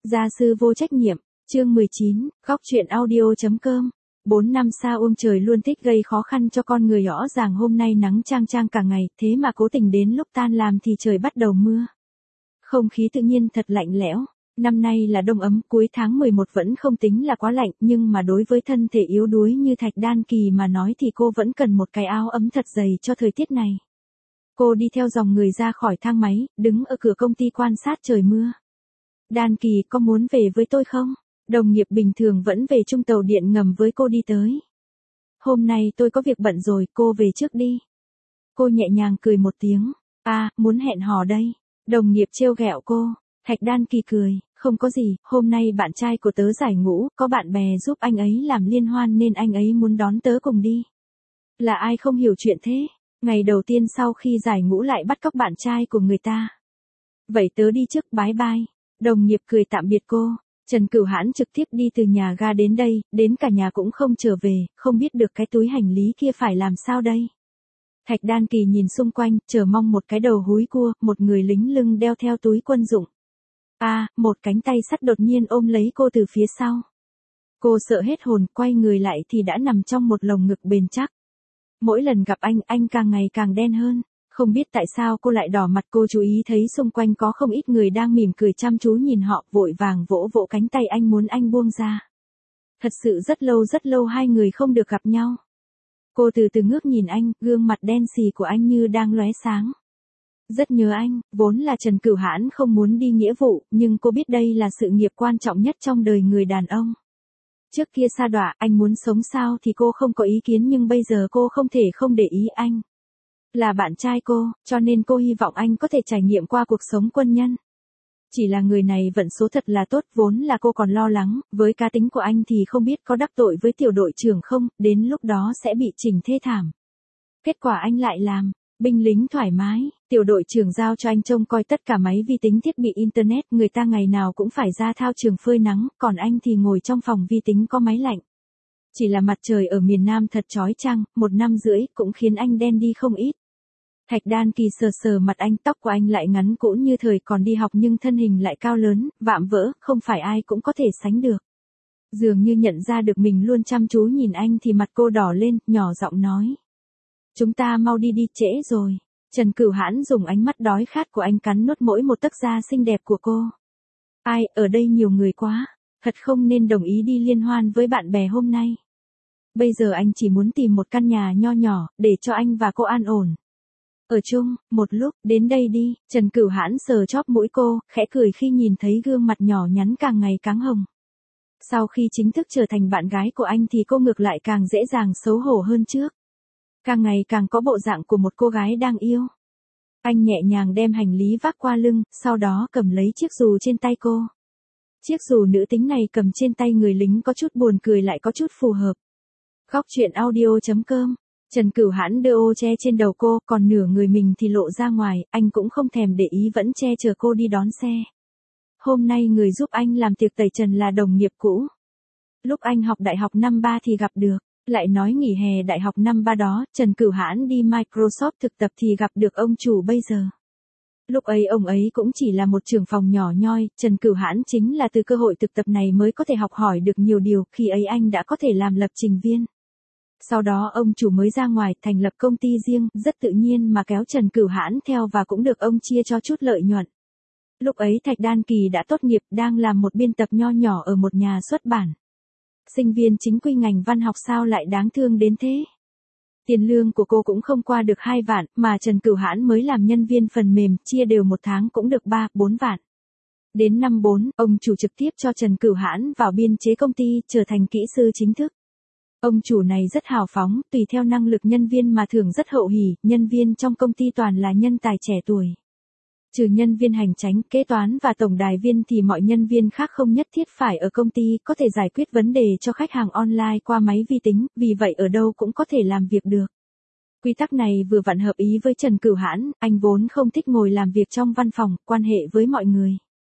Gia sư vô trách nhiệm, chương 19, góc truyện audio.com. 4 năm xa ôm trời luôn thích gây khó khăn cho con người, rõ ràng hôm nay nắng chang chang cả ngày, thế mà cố tình đến lúc tan làm thì trời bắt đầu mưa. Không khí tự nhiên thật lạnh lẽo. Năm nay là đông ấm, cuối tháng 11 vẫn không tính là quá lạnh, nhưng mà đối với thân thể yếu đuối như Thạch Đan Kỳ mà nói thì cô vẫn cần một cái áo ấm thật dày cho thời tiết này. Cô đi theo dòng người ra khỏi thang máy, đứng ở cửa công ty quan sát trời mưa. Đan Kỳ, có muốn về với tôi không? Đồng nghiệp bình thường vẫn về chung tàu điện ngầm với cô đi tới. Hôm nay tôi có việc bận rồi, cô về trước đi. Cô nhẹ nhàng cười một tiếng. Muốn hẹn hò đây. Đồng nghiệp trêu ghẹo cô. Thạch Đan Kỳ cười, không có gì, hôm nay bạn trai của tớ giải ngũ, có bạn bè giúp anh ấy làm liên hoan nên anh ấy muốn đón tớ cùng đi. Là ai không hiểu chuyện thế? Ngày đầu tiên sau khi giải ngũ lại bắt cóc bạn trai của người ta. Vậy tớ đi trước, bye bye. Đồng nghiệp cười tạm biệt cô. Trần Cửu Hãn trực tiếp đi từ nhà ga đến đây, đến cả nhà cũng không trở về, không biết được cái túi hành lý kia phải làm sao đây. Thạch Đan Kỳ nhìn xung quanh, chờ mong một cái đầu húi cua, một người lính lưng đeo theo túi quân dụng. Một cánh tay sắt đột nhiên ôm lấy cô từ phía sau. Cô sợ hết hồn, quay người lại thì đã nằm trong một lồng ngực bền chắc. Mỗi lần gặp anh càng ngày càng đen hơn. Không biết tại sao cô lại đỏ mặt, cô chú ý thấy xung quanh có không ít người đang mỉm cười chăm chú nhìn họ, vội vàng vỗ vỗ cánh tay anh muốn anh buông ra. Thật sự rất lâu hai người không được gặp nhau. Cô từ từ ngước nhìn anh, gương mặt đen xì của anh như đang lóe sáng. Rất nhớ anh, vốn là Trần Cửu Hãn không muốn đi nghĩa vụ, nhưng cô biết đây là sự nghiệp quan trọng nhất trong đời người đàn ông. Trước kia sa đọa, anh muốn sống sao thì cô không có ý kiến, nhưng bây giờ cô không thể không để ý anh. Là bạn trai cô, cho nên cô hy vọng anh có thể trải nghiệm qua cuộc sống quân nhân. Chỉ là người này vận số thật là tốt, vốn là cô còn lo lắng, với cá tính của anh thì không biết có đắc tội với tiểu đội trưởng không, đến lúc đó sẽ bị chỉnh thê thảm. Kết quả anh lại làm, binh lính thoải mái, tiểu đội trưởng giao cho anh trông coi tất cả máy vi tính, thiết bị internet, người ta ngày nào cũng phải ra thao trường phơi nắng, còn anh thì ngồi trong phòng vi tính có máy lạnh. Chỉ là mặt trời ở miền Nam thật chói chang, 1 năm rưỡi cũng khiến anh đen đi không ít. Thạch Đan Kỳ sờ mặt anh, tóc của anh lại ngắn cũn như thời còn đi học nhưng thân hình lại cao lớn, vạm vỡ, không phải ai cũng có thể sánh được. Dường như nhận ra được mình luôn chăm chú nhìn anh thì mặt cô đỏ lên, nhỏ giọng nói. Chúng ta mau đi trễ rồi. Trần Cửu Hãn dùng ánh mắt đói khát của anh cắn nuốt mỗi một tấc da xinh đẹp của cô. Ở đây nhiều người quá, thật không nên đồng ý đi liên hoan với bạn bè hôm nay. Bây giờ anh chỉ muốn tìm một căn nhà nho nhỏ, để cho anh và cô an ổn. Ở chung, một lúc, đến đây đi. Trần Cửu Hãn sờ chóp mũi cô, khẽ cười khi nhìn thấy gương mặt nhỏ nhắn càng ngày càng hồng. Sau khi chính thức trở thành bạn gái của anh thì cô ngược lại càng dễ dàng xấu hổ hơn trước. Càng ngày càng có bộ dạng của một cô gái đang yêu. Anh nhẹ nhàng đem hành lý vác qua lưng, sau đó cầm lấy chiếc dù trên tay cô. Chiếc dù nữ tính này cầm trên tay người lính có chút buồn cười lại có chút phù hợp. Góc truyện audio.com. Trần Cửu Hãn đưa ô che trên đầu cô, còn nửa người mình thì lộ ra ngoài, anh cũng không thèm để ý, vẫn che chở cô đi đón xe. Hôm nay người giúp anh làm tiệc tẩy trần là đồng nghiệp cũ. Lúc anh học đại học năm 3 thì gặp được, lại nói nghỉ hè đại học năm 3 đó, Trần Cửu Hãn đi Microsoft thực tập thì gặp được ông chủ bây giờ. Lúc ấy ông ấy cũng chỉ là một trưởng phòng nhỏ nhoi, Trần Cửu Hãn chính là từ cơ hội thực tập này mới có thể học hỏi được nhiều điều, khi ấy anh đã có thể làm lập trình viên. Sau đó ông chủ mới ra ngoài, thành lập công ty riêng, rất tự nhiên mà kéo Trần Cửu Hãn theo và cũng được ông chia cho chút lợi nhuận. Lúc ấy Thạch Đan Kỳ đã tốt nghiệp, đang làm một biên tập nho nhỏ ở một nhà xuất bản. Sinh viên chính quy ngành văn học sao lại đáng thương đến thế? Tiền lương của cô cũng không qua được 2 vạn, mà Trần Cửu Hãn mới làm nhân viên phần mềm, chia đều một tháng cũng được 3-4 vạn. Đến năm 4, ông chủ trực tiếp cho Trần Cửu Hãn vào biên chế công ty, trở thành kỹ sư chính thức. Ông chủ này rất hào phóng, tùy theo năng lực nhân viên mà thưởng rất hậu hỉ, nhân viên trong công ty toàn là nhân tài trẻ tuổi. Trừ nhân viên hành chánh, kế toán và tổng đài viên thì mọi nhân viên khác không nhất thiết phải ở công ty, có thể giải quyết vấn đề cho khách hàng online qua máy vi tính, vì vậy ở đâu cũng có thể làm việc được. Quy tắc này vừa vặn hợp ý với Trần Cửu Hãn, anh vốn không thích ngồi làm việc trong văn phòng, quan hệ với mọi người.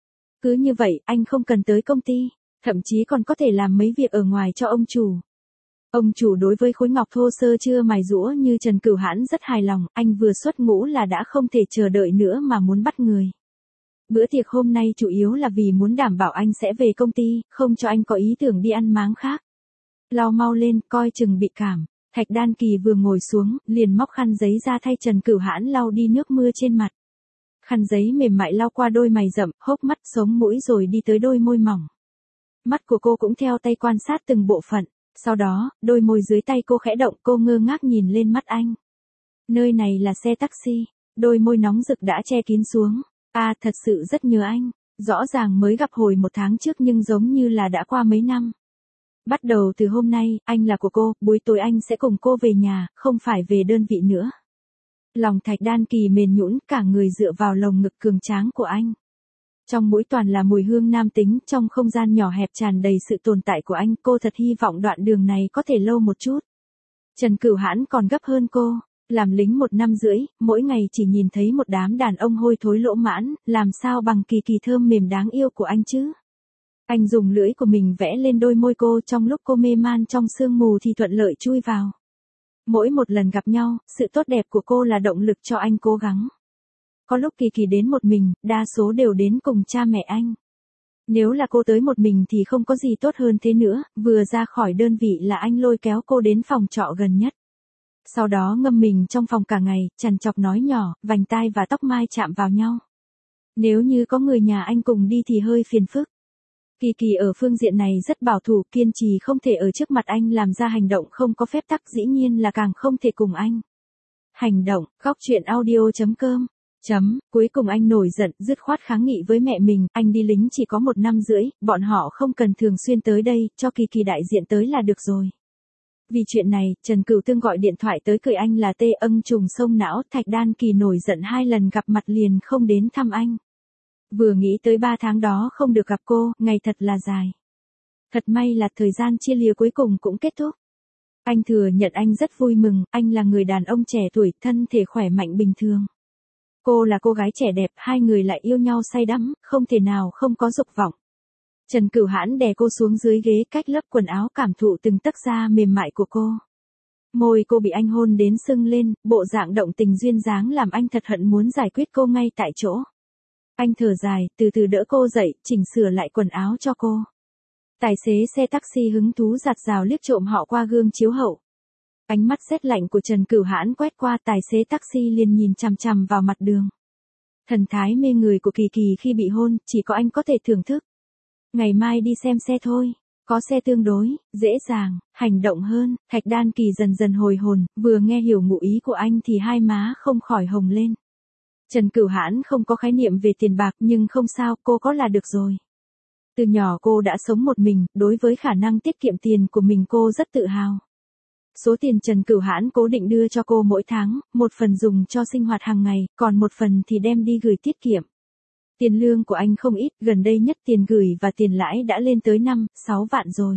Cứ như vậy, anh không cần tới công ty, thậm chí còn có thể làm mấy việc ở ngoài cho ông chủ. Ông chủ đối với khối ngọc thô sơ chưa mài giũa như Trần Cửu Hãn rất hài lòng, anh vừa xuất ngũ là đã không thể chờ đợi nữa mà muốn bắt người. Bữa tiệc hôm nay chủ yếu là vì muốn đảm bảo anh sẽ về công ty, không cho anh có ý tưởng đi ăn máng khác. Lau mau lên, coi chừng bị cảm. Thạch Đan Kỳ vừa ngồi xuống, liền móc khăn giấy ra thay Trần Cửu Hãn lau đi nước mưa trên mặt. Khăn giấy mềm mại lau qua đôi mày rậm, hốc mắt, sống mũi rồi đi tới đôi môi mỏng. Mắt của cô cũng theo tay quan sát từng bộ phận. Sau đó, đôi môi dưới tay cô khẽ động, cô ngơ ngác nhìn lên mắt anh. Nơi này là xe taxi. Đôi môi nóng rực đã che kín xuống. Thật sự rất nhớ anh. Rõ ràng mới gặp hồi 1 tháng trước nhưng giống như là đã qua mấy năm. Bắt đầu từ hôm nay, anh là của cô, buổi tối anh sẽ cùng cô về nhà, không phải về đơn vị nữa. Lòng Thạch Đan Kỳ mềm nhũn, cả người dựa vào lồng ngực cường tráng của anh. Trong mũi toàn là mùi hương nam tính, trong không gian nhỏ hẹp tràn đầy sự tồn tại của anh, cô thật hy vọng đoạn đường này có thể lâu một chút. Trần Cửu Hãn còn gấp hơn cô, làm lính 1 năm rưỡi, mỗi ngày chỉ nhìn thấy một đám đàn ông hôi thối lỗ mãn, làm sao bằng Kỳ Kỳ thơm mềm đáng yêu của anh chứ. Anh dùng lưỡi của mình vẽ lên đôi môi cô, trong lúc cô mê man trong sương mù thì thuận lợi chui vào. Mỗi một lần gặp nhau, sự tốt đẹp của cô là động lực cho anh cố gắng. Có lúc Kỳ Kỳ đến một mình, đa số đều đến cùng cha mẹ anh. Nếu là cô tới một mình thì không có gì tốt hơn thế nữa, vừa ra khỏi đơn vị là anh lôi kéo cô đến phòng trọ gần nhất. Sau đó ngâm mình trong phòng cả ngày, trằn trọc nói nhỏ, vành tai và tóc mai chạm vào nhau. Nếu như có người nhà anh cùng đi thì hơi phiền phức. Kỳ Kỳ ở phương diện này rất bảo thủ, kiên trì không thể ở trước mặt anh làm ra hành động không có phép tắc, dĩ nhiên là càng không thể cùng anh. Hành động, góc truyện audio.com. Cuối cùng anh nổi giận, dứt khoát kháng nghị với mẹ mình, anh đi lính chỉ có 1 năm rưỡi, bọn họ không cần thường xuyên tới đây, cho Kỳ Kỳ đại diện tới là được rồi. Vì chuyện này, Trần Cửu Tương gọi điện thoại tới cười anh là tê âng trùng sông não, Thạch Đan Kỳ nổi giận 2 lần gặp mặt liền không đến thăm anh. Vừa nghĩ tới 3 tháng đó không được gặp cô, ngày thật là dài. Thật may là thời gian chia lìa cuối cùng cũng kết thúc. Anh thừa nhận anh rất vui mừng, anh là người đàn ông trẻ tuổi, thân thể khỏe mạnh bình thường. Cô là cô gái trẻ đẹp, hai người lại yêu nhau say đắm, không thể nào không có dục vọng. Trần Cửu Hãn đè cô xuống dưới ghế, cách lớp quần áo, cảm thụ từng tấc da mềm mại của cô. Môi cô bị anh hôn đến sưng lên, bộ dạng động tình duyên dáng làm anh thật hận muốn giải quyết cô ngay tại chỗ. Anh thở dài, từ từ đỡ cô dậy, chỉnh sửa lại quần áo cho cô. Tài xế xe taxi hứng thú giặt rào liếc trộm họ qua gương chiếu hậu. Ánh mắt rét lạnh của Trần Cửu Hãn quét qua, tài xế taxi liền nhìn chằm chằm vào mặt đường. Thần thái mê người của Kỳ Kỳ khi bị hôn, chỉ có anh có thể thưởng thức. Ngày mai đi xem xe thôi, có xe tương đối, dễ dàng, hành động hơn. Thạch Đan Kỳ dần dần hồi hồn, vừa nghe hiểu ngụ ý của anh thì hai má không khỏi hồng lên. Trần Cửu Hãn không có khái niệm về tiền bạc nhưng không sao, cô có là được rồi. Từ nhỏ cô đã sống một mình, đối với khả năng tiết kiệm tiền của mình cô rất tự hào. Số tiền Trần Cửu Hãn cố định đưa cho cô mỗi tháng, một phần dùng cho sinh hoạt hàng ngày, còn một phần thì đem đi gửi tiết kiệm. Tiền lương của anh không ít, gần đây nhất tiền gửi và tiền lãi đã lên tới 5-6 vạn rồi.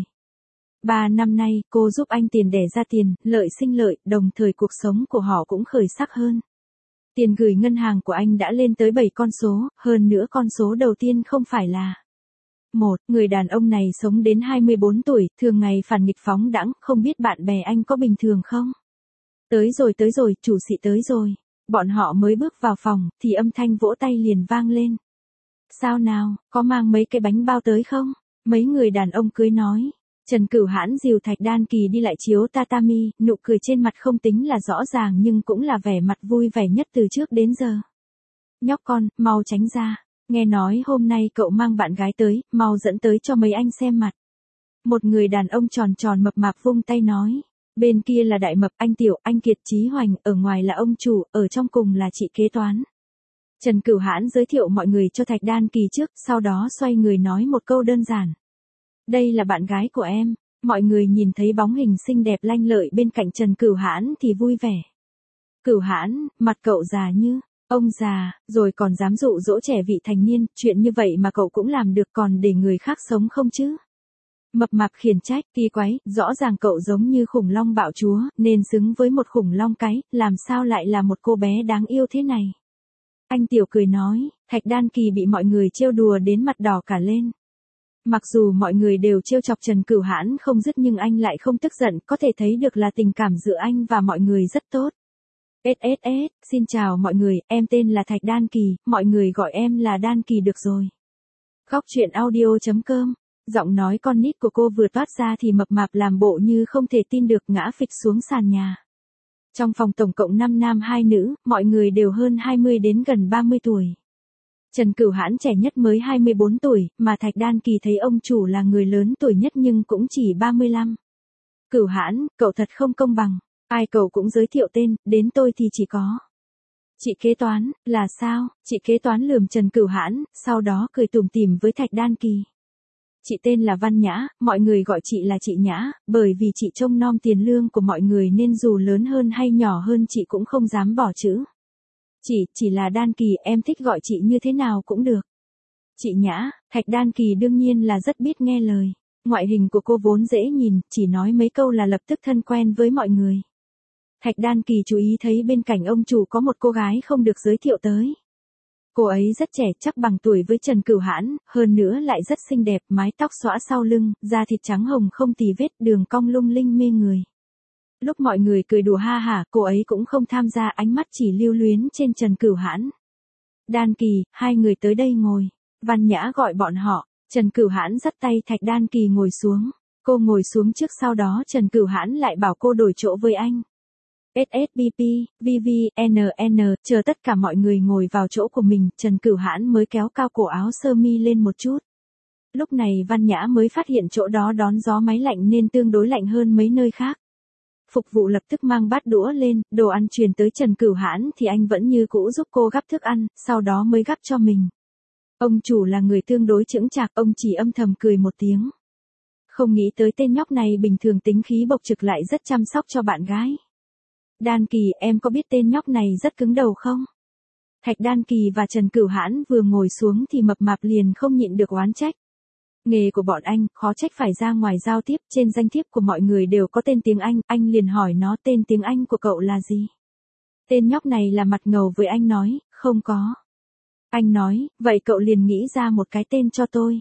3 năm nay, cô giúp anh tiền đẻ ra tiền, lợi sinh lợi, đồng thời cuộc sống của họ cũng khởi sắc hơn. Tiền gửi ngân hàng của anh đã lên tới 7 con số, hơn nữa con số đầu tiên không phải là người đàn ông này sống đến 24 tuổi, thường ngày phản nghịch phóng đãng, không biết bạn bè anh có bình thường không? Tới rồi, chủ sĩ tới rồi. Bọn họ mới bước vào phòng, thì âm thanh vỗ tay liền vang lên. Sao nào, có mang mấy cái bánh bao tới không? Mấy người đàn ông cưới nói. Trần Cửu Hãn dìu Thạch Đan Kỳ đi lại chiếu tatami, nụ cười trên mặt không tính là rõ ràng nhưng cũng là vẻ mặt vui vẻ nhất từ trước đến giờ. Nhóc con, mau tránh ra. Nghe nói hôm nay cậu mang bạn gái tới, mau dẫn tới cho mấy anh xem mặt. Một người đàn ông tròn tròn mập mạp vung tay nói. Bên kia là đại mập, anh Tiểu, anh Kiệt Chí Hoành, ở ngoài là ông chủ, ở trong cùng là chị kế toán. Trần Cửu Hãn giới thiệu mọi người cho Thạch Đan Kỳ trước, sau đó xoay người nói một câu đơn giản. Đây là bạn gái của em. Mọi người nhìn thấy bóng hình xinh đẹp lanh lợi bên cạnh Trần Cửu Hãn thì vui vẻ. Cửu Hãn, mặt cậu già như ông già, rồi còn dám dụ dỗ trẻ vị thành niên, chuyện như vậy mà cậu cũng làm được, còn để người khác sống không chứ? Mập mạp khiển trách, kỳ quái, rõ ràng cậu giống như khủng long bạo chúa, nên xứng với một khủng long cái, làm sao lại là một cô bé đáng yêu thế này? Anh Tiểu cười nói, Thạch Đan Kỳ bị mọi người trêu đùa đến mặt đỏ cả lên. Mặc dù mọi người đều trêu chọc Trần Cửu Hãn không dứt nhưng anh lại không tức giận, có thể thấy được là tình cảm giữa anh và mọi người rất tốt. SSS, xin chào mọi người, em tên là Thạch Đan Kỳ, mọi người gọi em là Đan Kỳ được rồi. Góc truyện audio.com. Giọng nói con nít của cô vừa toát ra thì mập mạp làm bộ như không thể tin được ngã phịch xuống sàn nhà. Trong phòng tổng cộng 5 nam 2 nữ, mọi người đều hơn 20 đến gần 30 tuổi. Trần Cửu Hãn trẻ nhất mới 24 tuổi, mà Thạch Đan Kỳ thấy ông chủ là người lớn tuổi nhất nhưng cũng chỉ 35. Cửu Hãn, cậu thật không công bằng. Ai cậu cũng giới thiệu tên, đến tôi thì chỉ có. Chị kế toán, là sao? Chị kế toán lườm Trần Cửu Hãn, sau đó cười tủm tỉm với Thạch Đan Kỳ. Chị tên là Văn Nhã, mọi người gọi chị là chị Nhã, bởi vì chị trông nom tiền lương của mọi người nên dù lớn hơn hay nhỏ hơn chị cũng không dám bỏ chữ. Chỉ là Đan Kỳ, em thích gọi chị như thế nào cũng được. Chị Nhã, Thạch Đan Kỳ đương nhiên là rất biết nghe lời. Ngoại hình của cô vốn dễ nhìn, chỉ nói mấy câu là lập tức thân quen với mọi người. Thạch Đan Kỳ chú ý thấy bên cạnh ông chủ có một cô gái không được giới thiệu tới. Cô ấy rất trẻ, chắc bằng tuổi với Trần Cửu Hãn, hơn nữa lại rất xinh đẹp, mái tóc xõa sau lưng, da thịt trắng hồng không tì vết, đường cong lung linh mê người. Lúc mọi người cười đùa ha hả, cô ấy cũng không tham gia, ánh mắt chỉ lưu luyến trên Trần Cửu Hãn. Đan Kỳ, hai người tới đây ngồi. Văn Nhã gọi bọn họ. Trần Cửu Hãn dắt tay Thạch Đan Kỳ ngồi xuống. Cô ngồi xuống trước, sau đó Trần Cửu Hãn lại bảo cô đổi chỗ với anh. SSBP, VVNN, chờ tất cả mọi người ngồi vào chỗ của mình, Trần Cửu Hãn mới kéo cao cổ áo sơ mi lên một chút. Lúc này Văn Nhã mới phát hiện chỗ đó đón gió máy lạnh nên tương đối lạnh hơn mấy nơi khác. Phục vụ lập tức mang bát đũa lên, đồ ăn truyền tới Trần Cửu Hãn thì anh vẫn như cũ giúp cô gắp thức ăn, sau đó mới gắp cho mình. Ông chủ là người tương đối chững chạc, ông chỉ âm thầm cười một tiếng. Không nghĩ tới tên nhóc này bình thường tính khí bộc trực lại rất chăm sóc cho bạn gái. Đan Kỳ, em có biết tên nhóc này rất cứng đầu không? Thạch Đan Kỳ và Trần Cửu Hãn vừa ngồi xuống thì mập mạp liền không nhịn được oán trách. Nghề của bọn anh, khó trách phải ra ngoài giao tiếp, trên danh thiếp của mọi người đều có tên tiếng anh liền hỏi nó tên tiếng Anh của cậu là gì? Tên nhóc này là mặt ngầu với anh nói, không có. Anh nói, vậy cậu liền nghĩ ra một cái tên cho tôi.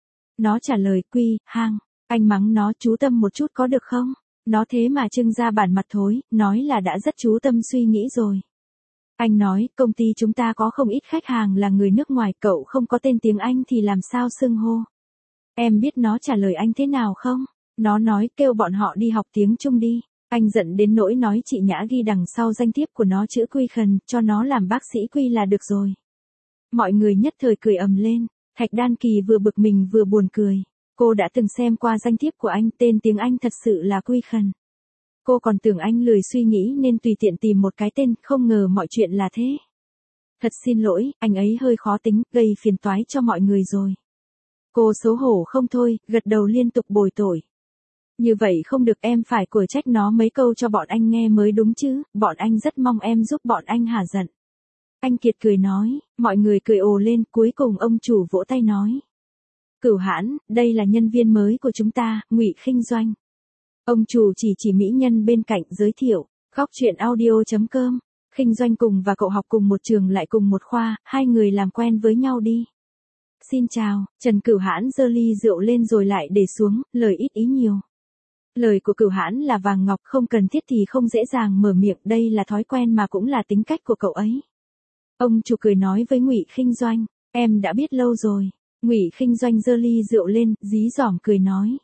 Nó trả lời, Quy, Hang. Anh mắng nó, chú tâm một chút có được không? Nó thế mà trưng ra bản mặt thối, nói là đã rất chú tâm suy nghĩ rồi. Anh nói, công ty chúng ta có không ít khách hàng là người nước ngoài, cậu không có tên tiếng Anh thì làm sao xưng hô? Em biết nó trả lời anh thế nào không? Nó nói, kêu bọn họ đi học tiếng Trung đi. Anh giận đến nỗi nói chị Nhã ghi đằng sau danh thiếp của nó chữ Quy Khần, cho nó làm bác sĩ Quy là được rồi. Mọi người nhất thời cười ầm lên. Thạch Đan Kỳ vừa bực mình vừa buồn cười. Cô đã từng xem qua danh thiếp của anh, tên tiếng Anh thật sự là Quy Khần. Cô còn tưởng anh lười suy nghĩ nên tùy tiện tìm một cái tên, không ngờ mọi chuyện là thế. Thật xin lỗi, anh ấy hơi khó tính, gây phiền toái cho mọi người rồi. Cô xấu hổ không thôi, gật đầu liên tục bồi tội. Như vậy không được, em phải quở trách nó mấy câu cho bọn anh nghe mới đúng chứ, bọn anh rất mong em giúp bọn anh hả giận. Anh Kiệt cười nói, mọi người cười ồ lên, cuối cùng ông chủ vỗ tay nói. Cửu Hãn, đây là nhân viên mới của chúng ta, Ngụy Khinh Doanh. Ông chủ chỉ mỹ nhân bên cạnh giới thiệu, góc truyện audio.com. Khinh Doanh cùng và cậu học cùng một trường lại cùng một khoa, hai người làm quen với nhau đi. Xin chào, Trần Cửu Hãn giơ ly rượu lên rồi lại để xuống, lời ít ý nhiều. Lời của Cửu Hãn là vàng ngọc, không cần thiết thì không dễ dàng mở miệng, đây là thói quen mà cũng là tính cách của cậu ấy. Ông chủ cười nói với Ngụy Khinh Doanh, em đã biết lâu rồi. Ngụy Khinh Doanh giơ ly rượu lên, dí dỏm cười nói.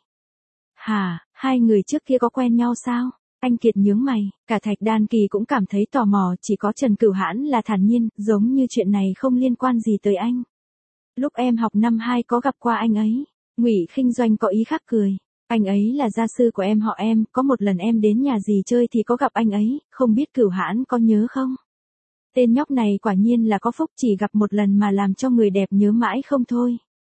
Hả, hai người trước kia có quen nhau sao? Anh Kiệt nhướng mày, cả Thạch Đan Kỳ cũng cảm thấy tò mò, chỉ có Trần Cửu Hãn là thản nhiên, giống như chuyện này không liên quan gì tới anh. Lúc em học năm 2 có gặp qua anh ấy. Ngụy Khinh Doanh có ý khác cười. Anh ấy là gia sư của em họ em, có một lần em đến nhà dì chơi thì có gặp anh ấy, không biết Cửu Hãn có nhớ không? Tên nhóc này quả nhiên là có phúc, chỉ gặp một lần mà làm cho người đẹp nhớ mãi không thôi.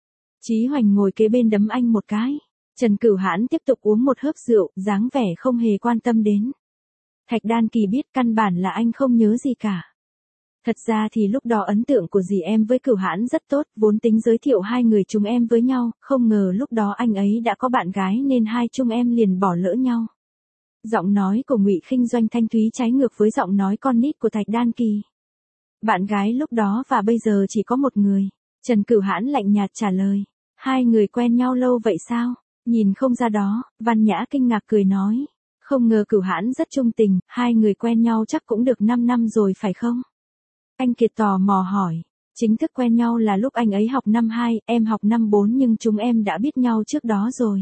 Chí Hoành ngồi kế bên đấm anh một cái. Trần Cửu Hãn tiếp tục uống một hớp rượu, dáng vẻ không hề quan tâm đến. Thạch Đan Kỳ biết căn bản là anh không nhớ gì cả. Thật ra thì lúc đó ấn tượng của dì em với Cửu Hãn rất tốt, vốn tính giới thiệu hai người chúng em với nhau, không ngờ lúc đó anh ấy đã có bạn gái nên hai chúng em liền bỏ lỡ nhau. Giọng nói của Ngụy Khinh Doanh thanh thúy trái ngược với giọng nói con nít của Thạch Đan Kỳ. Bạn gái lúc đó và bây giờ chỉ có một người. Trần Cửu Hãn lạnh nhạt trả lời. Hai người quen nhau lâu vậy sao? Nhìn không ra đó, Văn Nhã kinh ngạc cười nói. Không ngờ Cửu Hãn rất trung tình, hai người quen nhau chắc cũng được 5 năm rồi phải không? Anh Kiệt tò mò hỏi. Chính thức quen nhau là lúc anh ấy học năm 2, em học năm 4 nhưng chúng em đã biết nhau trước đó rồi.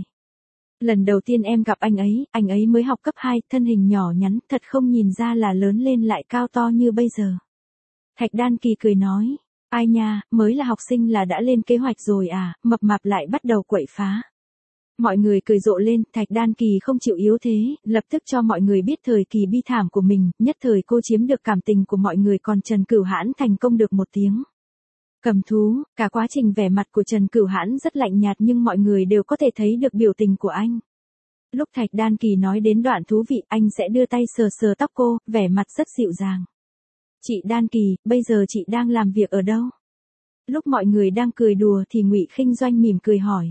Lần đầu tiên em gặp anh ấy mới học cấp 2, thân hình nhỏ nhắn, thật không nhìn ra là lớn lên lại cao to như bây giờ. Thạch Đan Kỳ cười nói, ai nha, mới là học sinh là đã lên kế hoạch rồi à, mập mạp lại bắt đầu quậy phá. Mọi người cười rộ lên, Thạch Đan Kỳ không chịu yếu thế, lập tức cho mọi người biết thời kỳ bi thảm của mình, nhất thời cô chiếm được cảm tình của mọi người còn Trần Cửu Hãn thành công được một tiếng. Cầm thú, cả quá trình vẻ mặt của Trần Cửu Hãn rất lạnh nhạt nhưng mọi người đều có thể thấy được biểu tình của anh. Lúc Thạch Đan Kỳ nói đến đoạn thú vị, anh sẽ đưa tay sờ sờ tóc cô, vẻ mặt rất dịu dàng. Chị Đan Kỳ, bây giờ chị đang làm việc ở đâu? Lúc mọi người đang cười đùa thì Ngụy Khinh Doanh mỉm cười hỏi.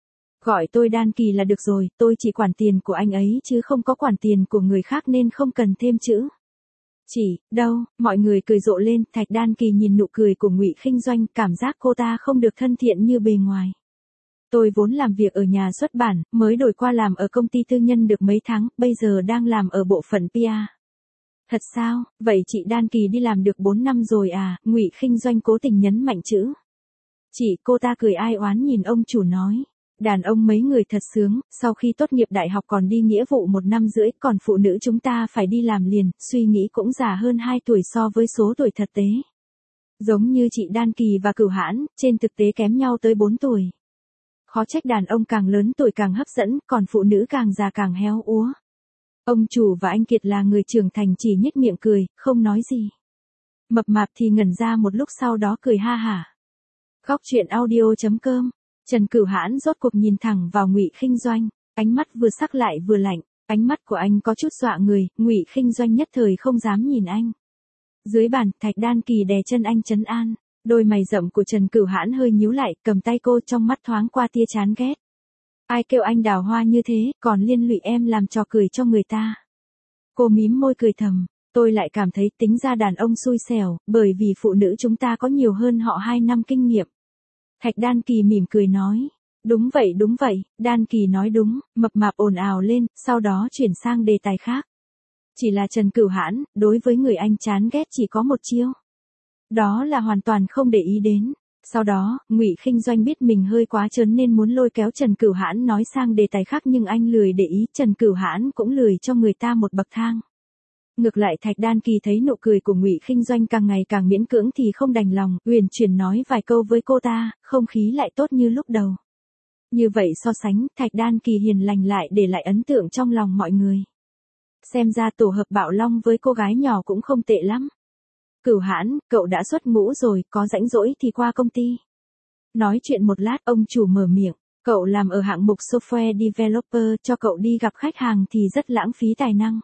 Gọi tôi Đan Kỳ là được rồi, tôi chỉ quản tiền của anh ấy chứ không có quản tiền của người khác nên không cần thêm chữ. Chị, đâu, mọi người cười rộ lên, Thạch Đan Kỳ nhìn nụ cười của Ngụy Khinh Doanh, cảm giác cô ta không được thân thiện như bề ngoài. Tôi vốn làm việc ở nhà xuất bản, mới đổi qua làm ở công ty tư nhân được mấy tháng, bây giờ đang làm ở bộ phận PR. Thật sao, vậy chị Đan Kỳ đi làm được 4 năm rồi à, Ngụy Khinh Doanh cố tình nhấn mạnh chữ. Chị, cô ta cười ai oán nhìn ông chủ nói. Đàn ông mấy người thật sướng, sau khi tốt nghiệp đại học còn đi nghĩa vụ 1 năm rưỡi, còn phụ nữ chúng ta phải đi làm liền, suy nghĩ cũng già hơn 2 tuổi so với số tuổi thực tế. Giống như chị Đan Kỳ và Cửu Hãn, trên thực tế kém nhau tới 4 tuổi. Khó trách đàn ông càng lớn tuổi càng hấp dẫn, còn phụ nữ càng già càng héo úa. Ông chủ và anh Kiệt là người trưởng thành chỉ nhếch miệng cười, không nói gì. Mập mạp thì ngẩn ra một lúc sau đó cười ha hả. Góc truyện audio.com. Trần Cửu Hãn rốt cuộc nhìn thẳng vào Ngụy Khinh Doanh, ánh mắt vừa sắc lại vừa lạnh, ánh mắt của anh có chút dọa người, Ngụy Khinh Doanh nhất thời không dám nhìn anh. Dưới bàn, Thạch Đan Kỳ đè chân anh trấn an, đôi mày rậm của Trần Cửu Hãn hơi nhíu lại, cầm tay cô trong mắt thoáng qua tia chán ghét. Ai kêu anh đào hoa như thế, còn liên lụy em làm trò cười cho người ta. Cô mím môi cười thầm, tôi lại cảm thấy tính ra đàn ông xui xẻo, bởi vì phụ nữ chúng ta có nhiều hơn họ 2 năm kinh nghiệm. Thạch Đan Kỳ mỉm cười nói, đúng vậy, Đan Kỳ nói đúng, mập mạp ồn ào lên, sau đó chuyển sang đề tài khác. Chỉ là Trần Cửu Hãn, đối với người anh chán ghét chỉ có một chiêu. Đó là hoàn toàn không để ý đến. Sau đó, Ngụy Khinh Doanh biết mình hơi quá trớn nên muốn lôi kéo Trần Cửu Hãn nói sang đề tài khác nhưng anh lười để ý, Trần Cửu Hãn cũng lười cho người ta một bậc thang. Ngược lại Thạch Đan Kỳ thấy nụ cười của Ngụy Khinh Doanh càng ngày càng miễn cưỡng thì không đành lòng, uyển chuyển nói vài câu với cô ta, không khí lại tốt như lúc đầu. Như vậy so sánh, Thạch Đan Kỳ hiền lành lại để lại ấn tượng trong lòng mọi người. Xem ra tổ hợp Bảo Long với cô gái nhỏ cũng không tệ lắm. Cửu Hãn, cậu đã xuất ngũ rồi, có rảnh rỗi thì qua công ty. Nói chuyện một lát, ông chủ mở miệng, cậu làm ở hạng mục software developer, cho cậu đi gặp khách hàng thì rất lãng phí tài năng.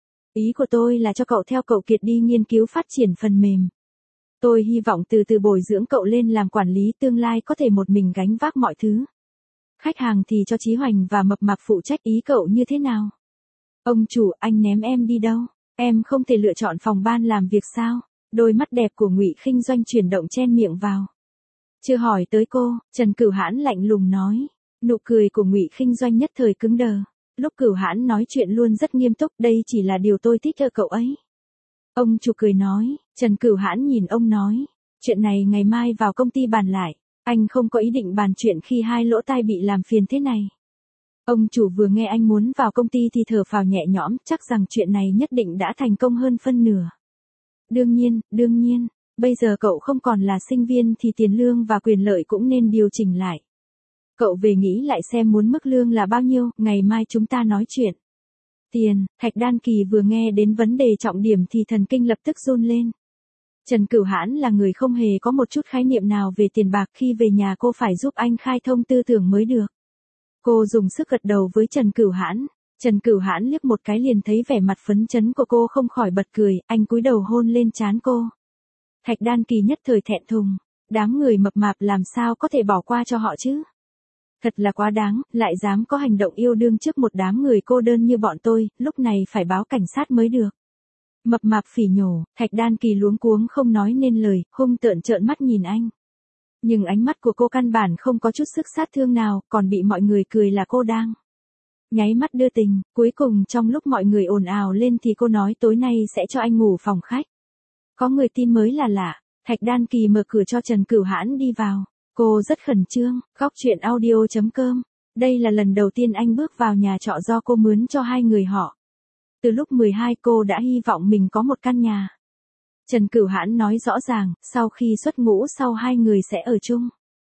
Ý của tôi là cho cậu theo cậu Kiệt đi nghiên cứu phát triển phần mềm. Tôi hy vọng từ từ bồi dưỡng cậu lên làm quản lý tương lai có thể một mình gánh vác mọi thứ. Khách hàng thì cho Chí Hoành và Mập Mạp phụ trách, ý cậu như thế nào? Ông chủ, anh ném em đi đâu? Em không thể lựa chọn phòng ban làm việc sao? Đôi mắt đẹp của Ngụy Khinh Doanh chuyển động chen miệng vào. Chưa hỏi tới cô, Trần Cửu Hãn lạnh lùng nói. Nụ cười của Ngụy Khinh Doanh nhất thời cứng đờ. Lúc Cửu Hãn nói chuyện luôn rất nghiêm túc, đây chỉ là điều tôi thích ở cậu ấy. Ông chủ cười nói, Trần Cửu Hãn nhìn ông nói, chuyện này ngày mai vào công ty bàn lại, anh không có ý định bàn chuyện khi hai lỗ tai bị làm phiền thế này. Ông chủ vừa nghe anh muốn vào công ty thì thở phào nhẹ nhõm, chắc rằng chuyện này nhất định đã thành công hơn phân nửa. Đương nhiên, bây giờ cậu không còn là sinh viên thì tiền lương và quyền lợi cũng nên điều chỉnh lại. Cậu về nghĩ lại xem muốn mức lương là bao nhiêu, ngày mai chúng ta nói chuyện. Tiền, Thạch Đan Kỳ vừa nghe đến vấn đề trọng điểm thì thần kinh lập tức run lên. Trần Cửu Hãn là người không hề có một chút khái niệm nào về tiền bạc, khi về nhà cô phải giúp anh khai thông tư tưởng mới được. Cô dùng sức gật đầu với Trần Cửu Hãn. Trần Cửu Hãn liếc một cái liền thấy vẻ mặt phấn chấn của cô không khỏi bật cười, anh cúi đầu hôn lên trán cô. Thạch Đan Kỳ nhất thời thẹn thùng, đám người mập mạp làm sao có thể bỏ qua cho họ chứ? Thật là quá đáng, lại dám có hành động yêu đương trước một đám người cô đơn như bọn tôi, lúc này phải báo cảnh sát mới được. Mập mạp phỉ nhổ, Thạch Đan Kỳ luống cuống không nói nên lời, hung tợn trợn mắt nhìn anh. Nhưng ánh mắt của cô căn bản không có chút sức sát thương nào, còn bị mọi người cười là cô đang nháy mắt đưa tình, cuối cùng trong lúc mọi người ồn ào lên thì cô nói tối nay sẽ cho anh ngủ phòng khách. Có người tin mới là lạ, Thạch Đan Kỳ mở cửa cho Trần Cửu Hãn đi vào. Cô rất khẩn trương, góc chuyện audio.com. Đây là lần đầu tiên anh bước vào nhà trọ do cô mướn cho hai người họ. Từ lúc 12 cô đã hy vọng mình có một căn nhà. Trần Cửu Hãn nói rõ ràng, sau khi xuất ngũ sau hai người sẽ ở chung.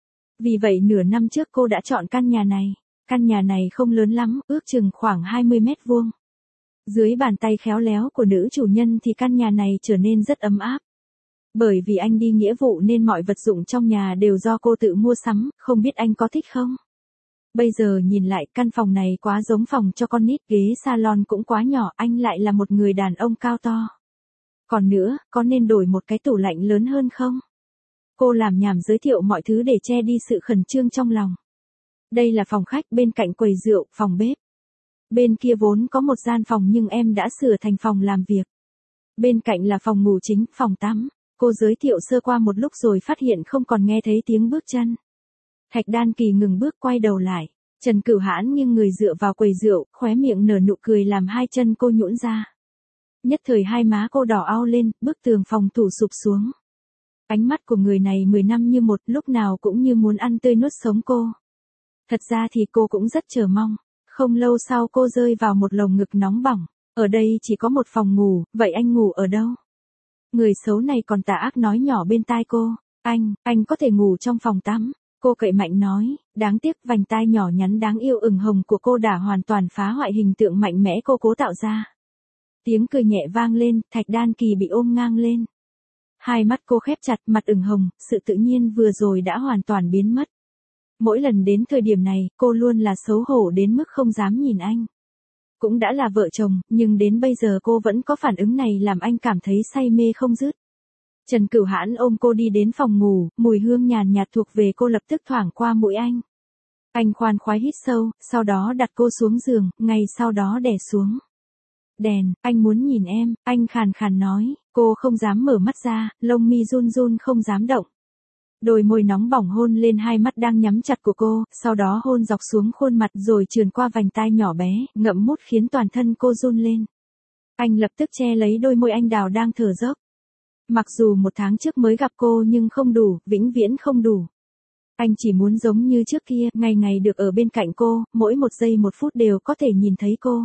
Vì vậy nửa năm trước cô đã chọn căn nhà này. Căn nhà này không lớn lắm, ước chừng khoảng 20 mét vuông. Dưới bàn tay khéo léo của nữ chủ nhân thì căn nhà này trở nên rất ấm áp. Bởi vì anh đi nghĩa vụ nên mọi vật dụng trong nhà đều do cô tự mua sắm, không biết anh có thích không? Bây giờ nhìn lại căn phòng này quá giống phòng cho con nít, ghế salon cũng quá nhỏ, anh lại là một người đàn ông cao to. Còn nữa, có nên đổi một cái tủ lạnh lớn hơn không? Cô làm nhảm giới thiệu mọi thứ để che đi sự khẩn trương trong lòng. Đây là phòng khách, bên cạnh quầy rượu, phòng bếp. Bên kia vốn có một gian phòng nhưng em đã sửa thành phòng làm việc. Bên cạnh là phòng ngủ chính, phòng tắm. Cô giới thiệu sơ qua một lúc rồi phát hiện không còn nghe thấy tiếng bước chân. Thạch Đan Kỳ ngừng bước quay đầu lại. Trần Cửu Hãn nghiêng người dựa vào quầy rượu, khóe miệng nở nụ cười làm hai chân cô nhũn ra. Nhất thời hai má cô đỏ ao lên, bức tường phòng thủ sụp xuống. Ánh mắt của người này 10 năm như một, lúc nào cũng như muốn ăn tươi nuốt sống cô. Thật ra thì cô cũng rất chờ mong. Không lâu sau cô rơi vào một lồng ngực nóng bỏng. Ở đây chỉ có một phòng ngủ, vậy anh ngủ ở đâu? Người xấu này còn tà ác nói nhỏ bên tai cô. Anh có thể ngủ trong phòng tắm. Cô cậy mạnh nói, đáng tiếc vành tai nhỏ nhắn đáng yêu ửng hồng của cô đã hoàn toàn phá hoại hình tượng mạnh mẽ cô cố tạo ra. Tiếng cười nhẹ vang lên, Thạch Đan Kỳ bị ôm ngang lên. Hai mắt cô khép chặt, mặt ửng hồng, sự tự nhiên vừa rồi đã hoàn toàn biến mất. Mỗi lần đến thời điểm này, cô luôn là xấu hổ đến mức không dám nhìn anh. Cũng đã là vợ chồng, nhưng đến bây giờ cô vẫn có phản ứng này làm anh cảm thấy say mê không dứt. Trần Cửu Hãn ôm cô đi đến phòng ngủ, mùi hương nhàn nhạt thuộc về cô lập tức thoảng qua mũi anh. Anh khoan khoái hít sâu, sau đó đặt cô xuống giường, ngay sau đó đè xuống. Đèn, anh muốn nhìn em, anh khàn khàn nói, cô không dám mở mắt ra, lông mi run run không dám động. Đôi môi nóng bỏng hôn lên hai mắt đang nhắm chặt của cô, sau đó hôn dọc xuống khuôn mặt rồi trườn qua vành tai nhỏ bé, ngậm mút khiến toàn thân cô run lên. Anh lập tức che lấy đôi môi anh đào đang thở dốc. Mặc dù 1 tháng trước mới gặp cô nhưng không đủ, vĩnh viễn không đủ. Anh chỉ muốn giống như trước kia, ngày ngày được ở bên cạnh cô, mỗi 1 giây 1 phút đều có thể nhìn thấy cô.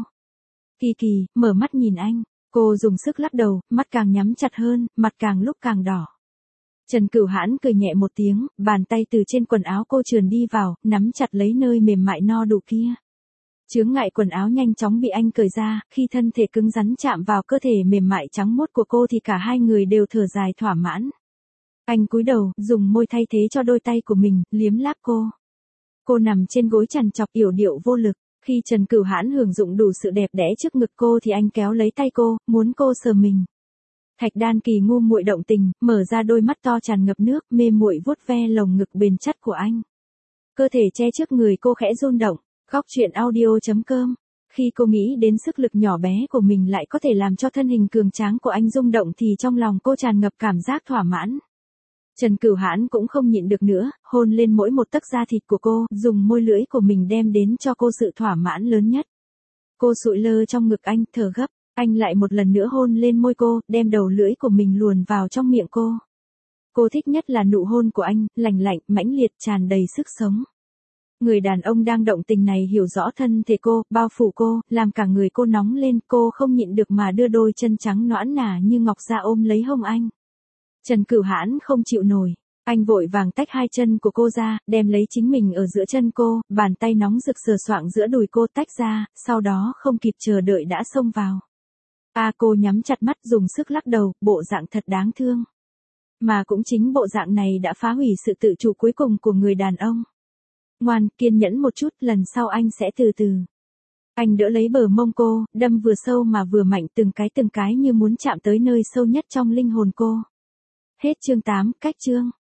Kỳ Kỳ, mở mắt nhìn anh. Cô dùng sức lắc đầu, mắt càng nhắm chặt hơn, mặt càng lúc càng đỏ. Trần Cửu Hãn cười nhẹ một tiếng, bàn tay từ trên quần áo cô trườn đi vào, nắm chặt lấy nơi mềm mại no đủ kia. Chướng ngại quần áo nhanh chóng bị anh cởi ra, khi thân thể cứng rắn chạm vào cơ thể mềm mại trắng muốt của cô thì cả hai người đều thở dài thỏa mãn. Anh cúi đầu, dùng môi thay thế cho đôi tay của mình, liếm láp cô. Cô nằm trên gối trằn trọc yểu điệu vô lực. Khi Trần Cửu Hãn hưởng dụng đủ sự đẹp đẽ trước ngực cô thì anh kéo lấy tay cô, muốn cô sờ mình. Thạch Đan Kỳ ngu muội động tình, mở ra đôi mắt to tràn ngập nước, mê muội vuốt ve lồng ngực bền chắc của anh. Cơ thể che trước người cô khẽ rung động. Góc chuyện audio.com. Khi cô nghĩ đến sức lực nhỏ bé của mình lại có thể làm cho thân hình cường tráng của anh rung động thì trong lòng cô tràn ngập cảm giác thỏa mãn. Trần Cửu Hãn cũng không nhịn được nữa, hôn lên mỗi một tấc da thịt của cô, dùng môi lưỡi của mình đem đến cho cô sự thỏa mãn lớn nhất. Cô sụi lơ trong ngực anh, thở gấp, anh lại một lần nữa hôn lên môi cô, đem đầu lưỡi của mình luồn vào trong miệng cô. Cô thích nhất là nụ hôn của anh, lành lạnh, mãnh liệt, tràn đầy sức sống. Người đàn ông đang động tình này hiểu rõ thân thể cô, bao phủ cô, làm cả người cô nóng lên, cô không nhịn được mà đưa đôi chân trắng nõn nà như ngọc ra ôm lấy hông anh. Trần Cửu Hãn không chịu nổi, anh vội vàng tách hai chân của cô ra, đem lấy chính mình ở giữa chân cô, bàn tay nóng rực sờ soạng giữa đùi cô tách ra, sau đó không kịp chờ đợi đã xông vào. Cô nhắm chặt mắt dùng sức lắc đầu, bộ dạng thật đáng thương. Mà cũng chính bộ dạng này đã phá hủy sự tự chủ cuối cùng của người đàn ông. Ngoan, kiên nhẫn một chút, lần sau anh sẽ từ từ. Anh đỡ lấy bờ mông cô, đâm vừa sâu mà vừa mạnh từng cái như muốn chạm tới nơi sâu nhất trong linh hồn cô. Hết chương 8, cách chương.